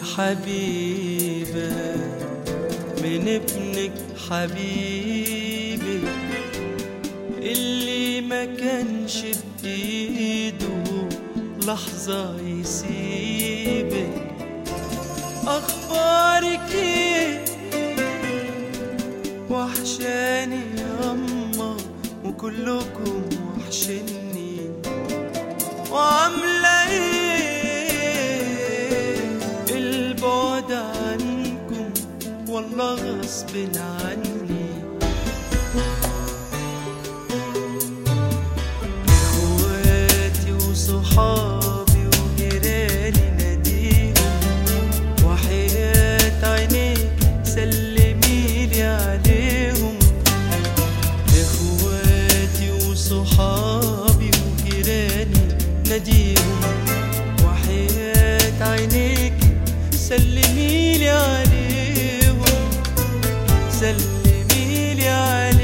حبيبة من ابنك حبيبي اللي ما كانش بإيده لحظة يسيبك. أخبارك إيه؟ وحشاني ياما وكلكم وحشني، وعاملة إيه؟ البعد عنكم والله غصب عني. إخواتي وصحابي وجيراني ناديهم، وحياة عينيك سلميلي عليهم. إخواتي وصحابي وجيراني ناديهم، وحياة عينيك سلميلي عليهم، سلميلي عليهم.